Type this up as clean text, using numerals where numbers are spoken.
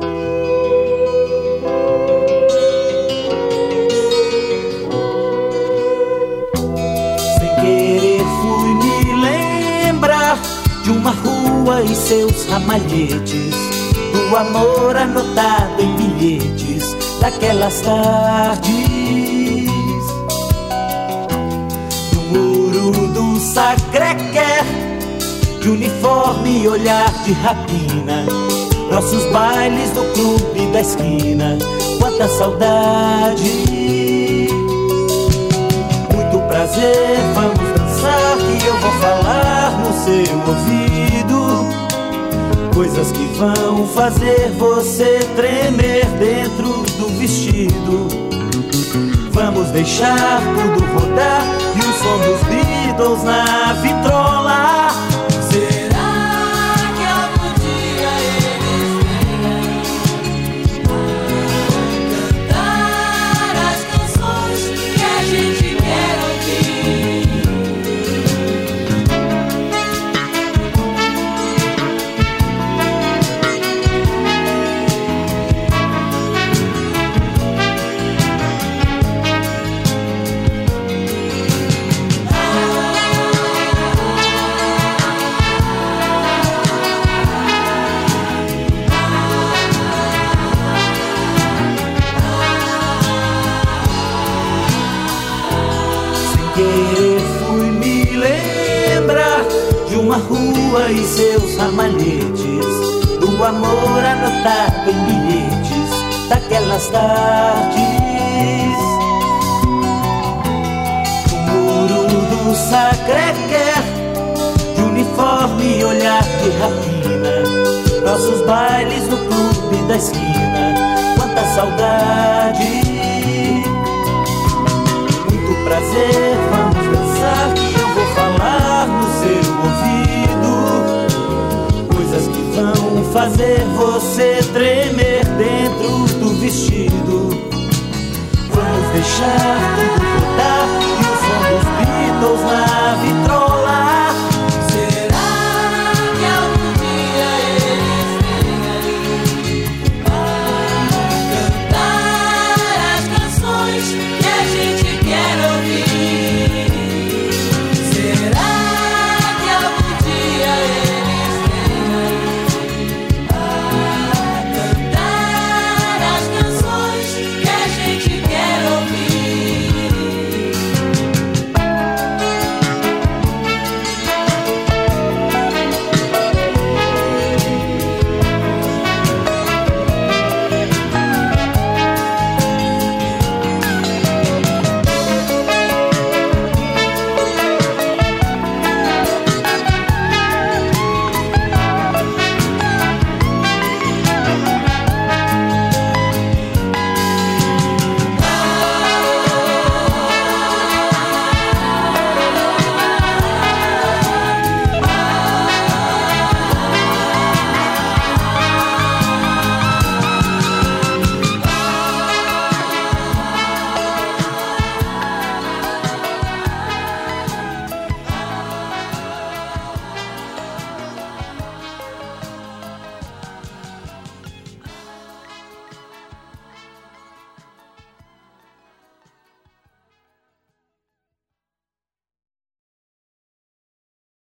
Sem querer fui me lembrar de uma rua e seus ramalhetes, do amor anotado em bilhetes daquelas tardes. No muro do Sacré-Cœur, de uniforme e olhar de rapina, nossos bailes no clube da esquina, quanta saudade. Muito prazer, vamos dançar que eu vou falar no seu ouvido, coisas que vão fazer você tremer dentro do vestido. Vamos deixar tudo rodar e o som dos Beatles na vitrola. Fui me lembrar de uma rua e seus ramalhetes, do amor anotado em bilhetes daquelas tardes. No muro do Sacré-Cœur, de uniforme e olhar de rapina, nossos bailes no clube da esquina, quanta saudade. Prazer, vamos dançar que eu vou falar no seu ouvido, coisas que vão fazer você tremer dentro do vestido. Vamos deixar tudo rodar e o som dos Beatles na vitrola.